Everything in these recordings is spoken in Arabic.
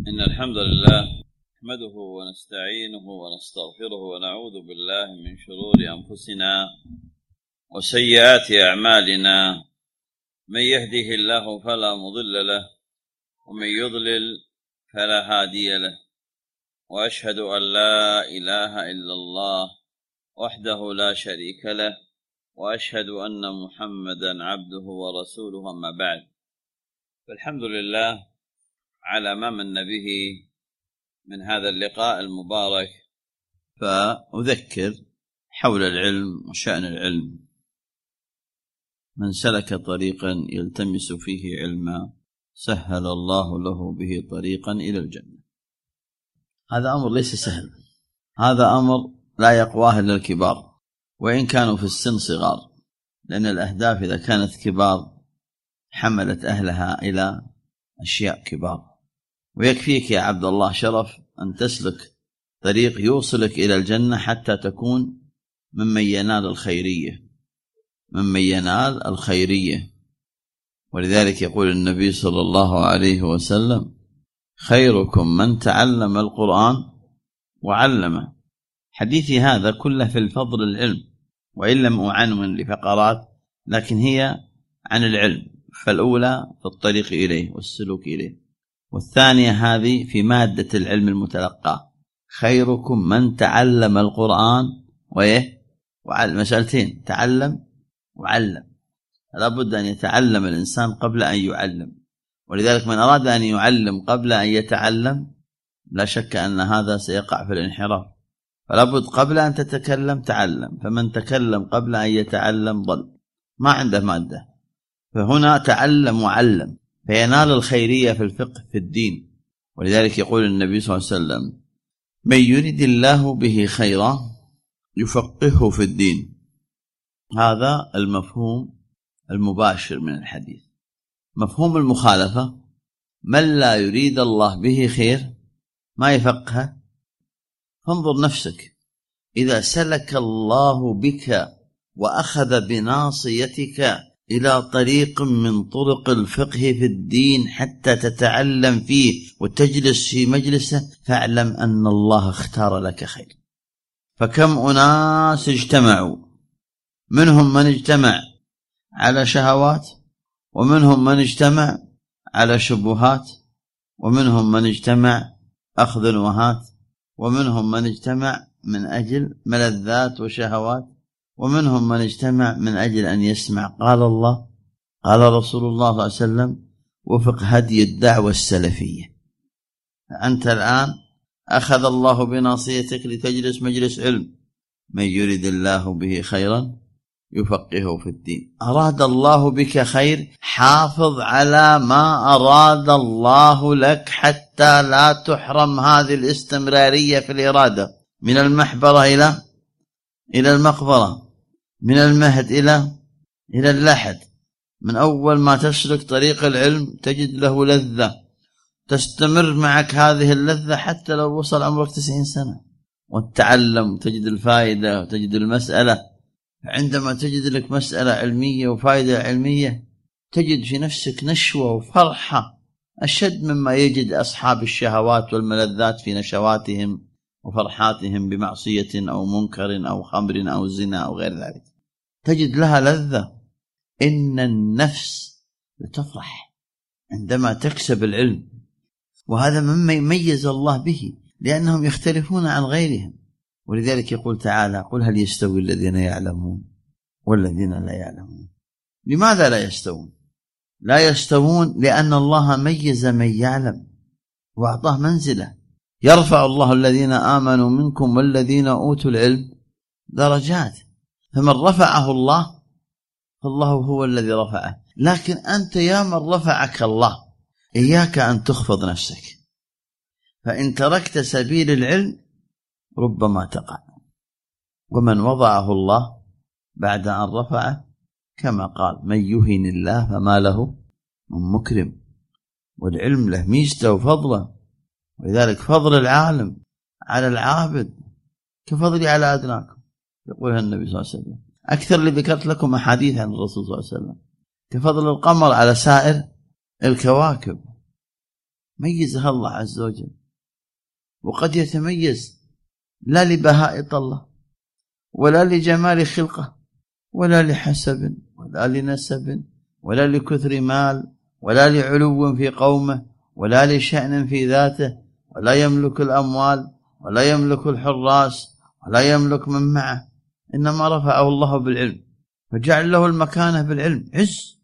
إن الحمد لله نحمده ونستعينه ونستغفره ونعوذ بالله من شرور أنفسنا وسيئات أعمالنا. من يهده الله فلا مضل له ومن يضلل فلا هادي له، وأشهد أن لا إله إلا الله وحده لا شريك له، وأشهد أن محمدا عبده ورسوله. أما بعد، فالحمد لله على ما من به من هذا اللقاء المبارك. فأذكر حول العلم وشأن العلم: من سلك طريقا يلتمس فيه علما سهل الله له به طريقا إلى الجنة. هذا أمر ليس سهل، هذا أمر لا يقواه إلا الكبار، وإن كانوا في السن صغار، لأن الأهداف إذا كانت كبار حملت أهلها إلى أشياء كبار. ويكفيك يا عبد الله شرف أن تسلك طريق يوصلك إلى الجنة حتى تكون ممن ينال الخيرية. ولذلك يقول النبي صلى الله عليه وسلم: خيركم من تعلم القرآن وعلمه. حديثي هذا كله في الفضل العلم، وإن لم أعنون لفقرات لكن هي عن العلم. فالأولى في الطريق إليه والسلوك إليه، والثانية هذه في مادة العلم المتلقى: خيركم من تعلم القرآن وعلم. مسألتين: تعلم وعلم. لابد أن يتعلم الإنسان قبل أن يعلم، ولذلك من أراد أن يعلم قبل أن يتعلم لا شك أن هذا سيقع في الانحراف. فلابد قبل أن تتكلم تعلم، فمن تكلم قبل أن يتعلم ضل، ما عنده مادة. فهنا تعلم وعلم فينال الخيرية في الفقه في الدين. ولذلك يقول النبي صلى الله عليه وسلم: من يريد الله به خيرا يفقهه في الدين. هذا المفهوم المباشر من الحديث. مفهوم المخالفة: من لا يريد الله به خير ما يفقه. فانظر نفسك، إذا سلك الله بك وأخذ بناصيتك إلى طريق من طرق الفقه في الدين حتى تتعلم فيه وتجلس في مجلسه، فاعلم أن الله اختار لك خير. فكم أناس اجتمعوا، منهم من اجتمع على شهوات، ومنهم من اجتمع على شبهات، ومنهم من اجتمع أخذ وهات، ومنهم من اجتمع من أجل ملذات وشهوات، ومنهم من اجتمع من أجل أن يسمع قال الله قال رسول الله صلى الله عليه وسلم وفق هدي الدعوة السلفية. أنت الآن أخذ الله بناصيتك لتجلس مجلس علم. من يريد الله به خيرا يفقهه في الدين. أراد الله بك خير، حافظ على ما أراد الله لك حتى لا تحرم هذه الاستمرارية في الإرادة، من المحبرة إلى المقبرة، من المهد إلى اللحد. من أول ما تسلك طريق العلم تجد له لذة، تستمر معك هذه اللذة حتى لو وصل عمرك 90 سنة. وتتعلم تجد الفائدة وتجد المسألة. عندما تجد لك مسألة علمية وفائدة علمية تجد في نفسك نشوة وفرحة أشد مما يجد أصحاب الشهوات والملذات في نشواتهم وفرحاتهم بمعصية أو منكر أو خمر أو زنا أو غير ذلك. تجد لها لذة. إن النفس لتفرح عندما تكسب العلم، وهذا مما يميز الله به، لأنهم يختلفون عن غيرهم. ولذلك يقول تعالى: قل هل يستوي الذين يعلمون والذين لا يعلمون. لماذا لا يستوون؟ لا يستوون لأن الله ميز من يعلم وأعطاه منزلة. يرفع الله الذين آمنوا منكم والذين أوتوا العلم درجات. فمن رفعه الله فالله هو الذي رفعه. لكن أنت يا من رفعك الله إياك أن تخفض نفسك، فإن تركت سبيل العلم ربما تقع. ومن وضعه الله بعد أن رفعه كما قال: من يهن الله فما له من مكرم. والعلم له ميزته وفضله. ولذلك فضل العالم على العابد كفضلي على أدناكم، يقولها النبي صلى الله عليه وسلم. أكثر اللي ذكرت لكم أحاديث عن الرسول صلى الله عليه وسلم: كفضل القمر على سائر الكواكب. ميزها الله عز وجل، وقد يتميز لا لبهاء طله ولا لجمال خلقه ولا لحسب ولا لنسب ولا لكثر مال ولا لعلو في قومه ولا لشأن في ذاته، ولا يملك الأموال ولا يملك الحراس ولا يملك من معه، إنما رفعه الله بالعلم فجعل له المكانة بالعلم، عز،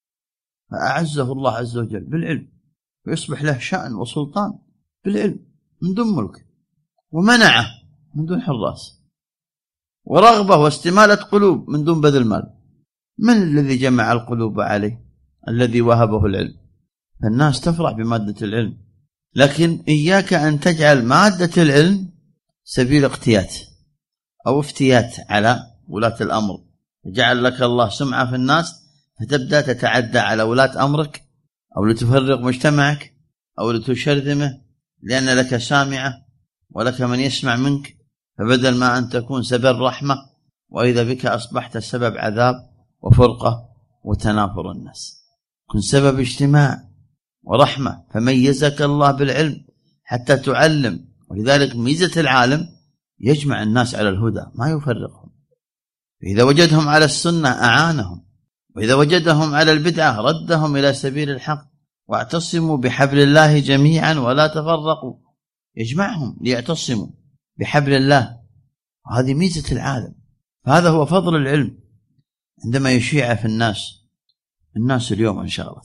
فأعزه الله عز وجل بالعلم، ويصبح له شأن وسلطان بالعلم من دون ملك، ومنعه من دون حراس، ورغبة واستمالة قلوب من دون بذل مال. من الذي جمع القلوب عليه؟ الذي وهبه العلم. فالناس تفرح بمادة العلم، لكن إياك أن تجعل مادة العلم سبيل اقتيات أو افتيات على ولاة الأمر، جعل لك الله سمعة في الناس فتبدأ تتعدى على ولاة أمرك، أو لتفرق مجتمعك، أو لتشرذمه، لأن لك سامعة ولك من يسمع منك، فبدل ما أن تكون سبب رحمة وإذا بك أصبحت سبب عذاب وفرقة وتنافر الناس. كن سبب اجتماع ورحمة، فميزك الله بالعلم حتى تعلم. ولذلك ميزة العالم يجمع الناس على الهدى ما يفرقهم، إذا وجدهم على السنة أعانهم، وإذا وجدهم على البدعة ردهم إلى سبيل الحق. واعتصموا بحبل الله جميعا ولا تفرقوا، يجمعهم ليعتصموا بحبل الله، وهذه ميزة العالم. فهذا هو فضل العلم عندما يشيع في الناس اليوم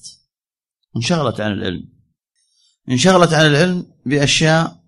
انشغلت عن العلم، انشغلت عن العلم بأشياء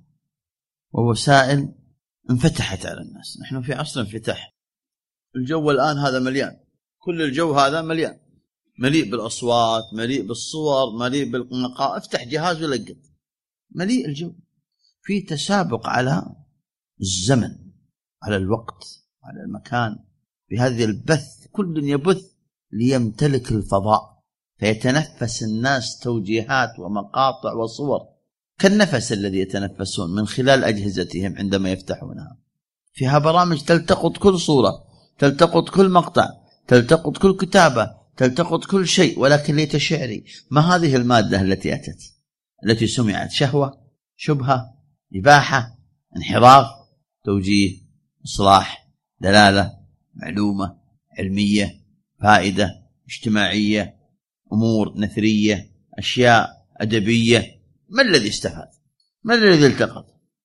ووسائل انفتحت على الناس. نحن في عصر انفتاح، الجو الآن هذا مليان، كل الجو هذا مليان، مليء بالأصوات، مليء بالصور، مليء بالمقاطع، افتح جهاز ولقط، مليء الجو، في تسابق على الزمن، على الوقت، على المكان، بهذا البث، كل يبث ليمتلك الفضاء، فيتنفس الناس توجيهات ومقاطع وصور كالنفس الذي يتنفسون من خلال أجهزتهم عندما يفتحونها. فيها برامج تلتقط كل صورة، تلتقط كل مقطع، تلتقط كل كتابة، تلتقط كل شيء، ولكن ليت شعري ما هذه المادة التي أتت، التي سمعت؟ شهوة، شبهة، إباحة، انحراف، توجيه، إصلاح، دلالة، معلومة علمية، فائدة اجتماعية، أمور نثرية، أشياء أدبية. ما الذي استفاد؟ ما الذي التقط؟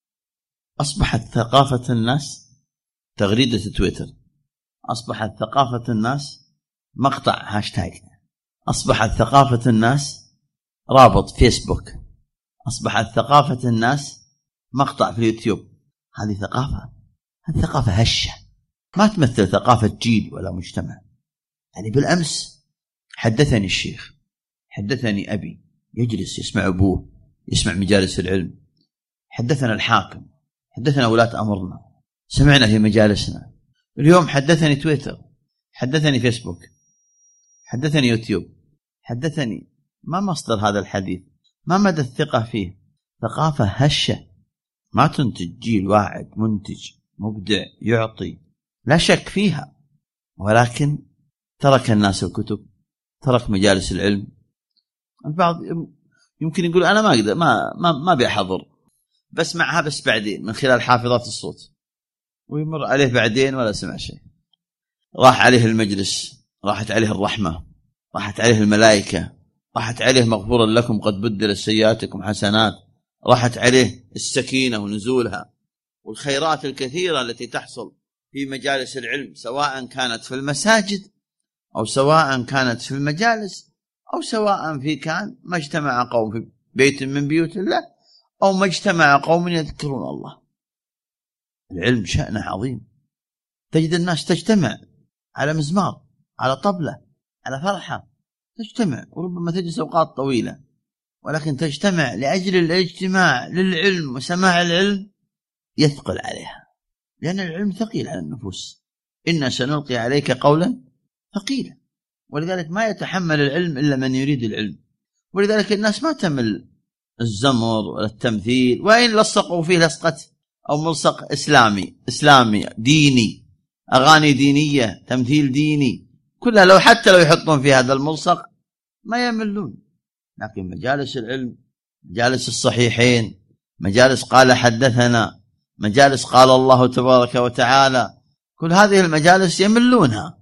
أصبحت ثقافة الناس تغريدة تويتر، أصبحت ثقافة الناس مقطع هاشتاج، أصبحت ثقافة الناس رابط فيسبوك، أصبحت ثقافة الناس مقطع في اليوتيوب. هذه ثقافة هشة ما تمثل ثقافة جيل ولا مجتمع. يعني بالأمس حدثني الشيخ، حدثني أبي، يجلس يسمع أبوه، يسمع مجالس العلم، حدثنا الحاكم، حدثنا ولاة أمرنا، سمعنا في مجالسنا. اليوم حدثني تويتر، حدثني فيسبوك، حدثني يوتيوب، حدثني. ما مصدر هذا الحديث؟ ما مدى الثقة فيه؟ ثقافة هشة ما تنتج جيل واعد منتج مبدع يعطي، لا شك فيها، ولكن ترك الناس الكتب، ترك مجالس العلم. البعض يمكن يقول أنا ما أقدر، ما بيحضر، بسمعها بس بعدين من خلال حافظات الصوت، ويمر عليه بعدين ولا سمع شيء. راح عليه المجلس، راحت عليه الرحمة، راحت عليه الملائكة، راحت عليه مغفورا لكم قد بدل سيئاتكم حسنات، راحت عليه السكينة ونزولها والخيرات الكثيرة التي تحصل في مجالس العلم، سواء كانت في المساجد أو سواء كانت في المجالس أو سواء كان ما اجتمع قوم في بيت من بيوت الله أو ما اجتمع قوم يذكرون الله. العلم شأنه عظيم. تجد الناس تجتمع على مزمار، على طبلة، على فرحة، تجتمع وربما تجلس أوقات طويلة، ولكن تجتمع لأجل الاجتماع للعلم وسماع العلم يثقل عليها، لأن العلم ثقيل على النفوس. إنا سنلقي عليك قولا ثقيلا، ولذلك ما يتحمل العلم إلا من يريد العلم. ولذلك الناس ما تمل الزمر ولا التمثيل، وإن لصقوا فيه لصقة أو ملصق إسلامي ديني، أغاني دينية، تمثيل ديني، كلها حتى لو يحطون في هذا الملصق ما يملون. لكن مجالس العلم مجالس الصحيحين، مجالس قال حدثنا، مجالس قال الله تبارك وتعالى، كل هذه المجالس يملونها.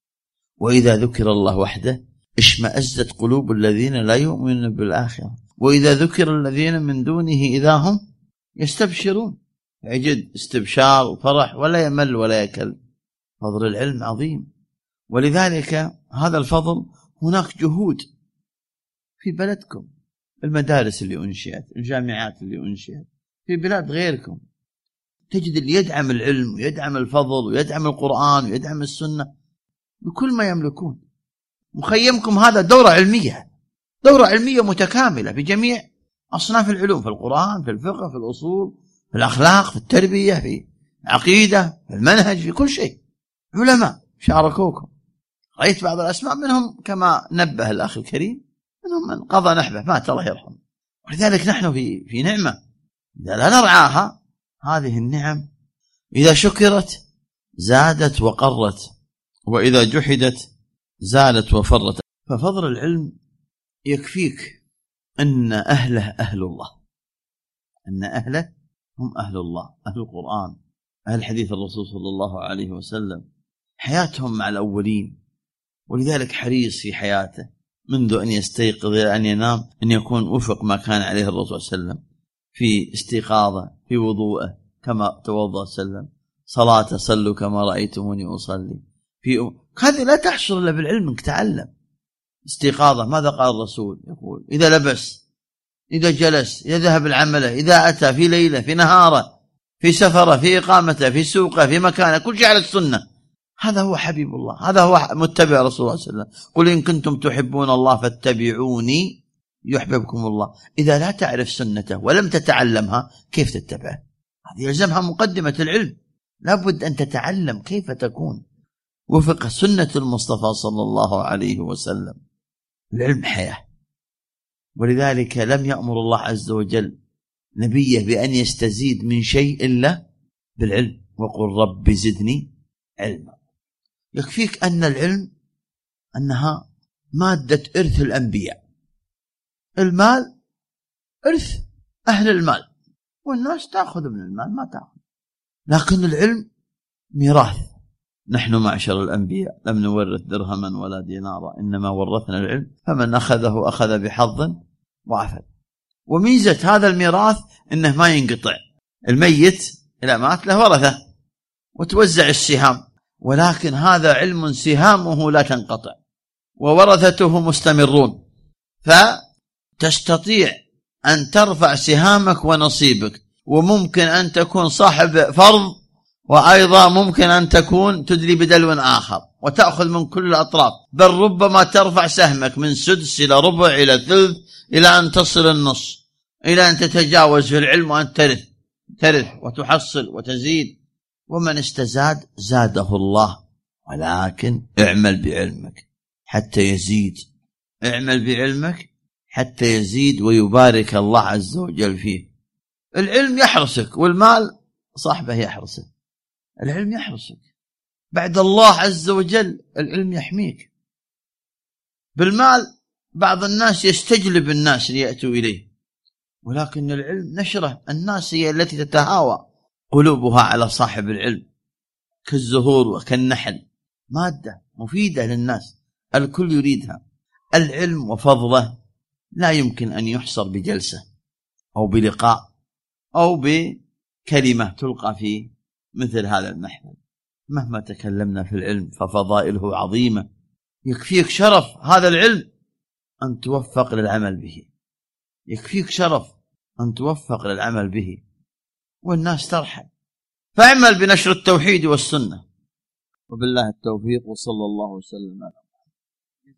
وإذا ذكر الله وحده اشمأزت قلوب الذين لا يؤمنون بالآخرة، وإذا ذكر الذين من دونه إذا هم يستبشرون، يجد استبشار وفرح ولا يمل ولا يكل. فضل العلم عظيم، ولذلك هذا الفضل هناك جهود في بلدكم، المدارس اللي أنشئت، الجامعات اللي أنشئت في بلاد غيركم، تجد اللي يدعم العلم ويدعم الفضل ويدعم القرآن ويدعم السنة بكل ما يملكون. مخيمكم هذا دورة علمية متكاملة بجميع أصناف العلوم، في القرآن، في الفقه، في الأصول، في الأخلاق، في التربية، في العقيدة، في المنهج، في كل شيء علماء شاركوكم. رأيت بعض الأسماء منهم كما نبه الأخ الكريم، منهم من قضى نحبه مات الله يرحمه. ولذلك نحن في نعمة إذا لا نرعاها. هذه النعم إذا شكرت زادت وقرت، وإذا جحدت زالت وفرت. ففضل العلم يكفيك أن أهله أهل الله، أن أهله هم أهل الله، أهل القرآن، أهل حديث الرسول صلى الله عليه وسلم، حياتهم مع الأولين. ولذلك حريص في حياته منذ أن يستيقظ إلى أن ينام أن يكون وفق ما كان عليه الرسول صلى الله عليه وسلم في استيقاظه، في وضوءه كما توضأ سلم، صلاة صلوا كما رأيتموني أصلي. هذه لا تحصل إلا بالعلم، انك تعلم. استيقاظه ماذا قال الرسول؟ يقول إذا لبس، إذا جلس، إذا ذهب العمله، إذا أتى، في ليلة، في نهاره، في سفره، في إقامته، في سوقه، في مكانه، كل شيء على السنة. هذا هو حبيب الله، هذا هو متبع رسول الله صلى الله عليه وسلم. قل إن كنتم تحبون الله فاتبعوني يحببكم الله. إذا لا تعرف سنته ولم تتعلمها كيف تتبعه؟ هذه يلزمها مقدمة العلم، لابد أن تتعلم كيف تكون وفق سنة المصطفى صلى الله عليه وسلم. العلم حياة، ولذلك لم يأمر الله عز وجل نبيه بأن يستزيد من شيء إلا بالعلم، وقل رب زدني علما. يكفيك أن العلم أنها مادة إرث الأنبياء. المال إرث أهل المال، والناس تأخذ من المال ما تأخذ، لكن العلم ميراث. نحن معشر الأنبياء لم نورث درهما ولا دينارا، إنما ورثنا العلم، فمن أخذه أخذ بحظ وعفل. وميزة هذا الميراث إنه ما ينقطع، الميت إذا مات له ورثة وتوزع السهام، ولكن هذا علم سهامه لا تنقطع وورثته مستمرون، فتستطيع أن ترفع سهامك ونصيبك، وممكن أن تكون صاحب فرض، وأيضا ممكن أن تكون تدلي بدلو آخر وتأخذ من كل الأطراف، بل ربما ترفع سهمك من سدس إلى ربع إلى ثلث إلى أن تصل النص، إلى أن تتجاوز في العلم وأن ترث وتحصل وتزيد. ومن استزاد زاده الله، ولكن اعمل بعلمك حتى يزيد، اعمل بعلمك حتى يزيد ويبارك الله عز وجل فيه. العلم يحرسك، والمال صاحبه يحرسك. العلم يحرسك بعد الله عز وجل، العلم يحميك. بالمال بعض الناس يستجلب الناس ليأتوا إليه، ولكن العلم نشره، الناس هي التي تتهاوى قلوبها على صاحب العلم، كالزهور وكالنحل، مادة مفيدة للناس الكل يريدها. العلم وفضله لا يمكن أن يحصر بجلسة أو بلقاء أو بكلمة تلقى في مثل هذا المحفل. مهما تكلمنا في العلم ففضائله عظيمة. يكفيك شرف هذا العلم أن توفق للعمل به، يكفيك شرف أن توفق للعمل به، والناس ترحل. فاعمل بنشر التوحيد والسنة، وبالله التوفيق، وصلى الله وسلم على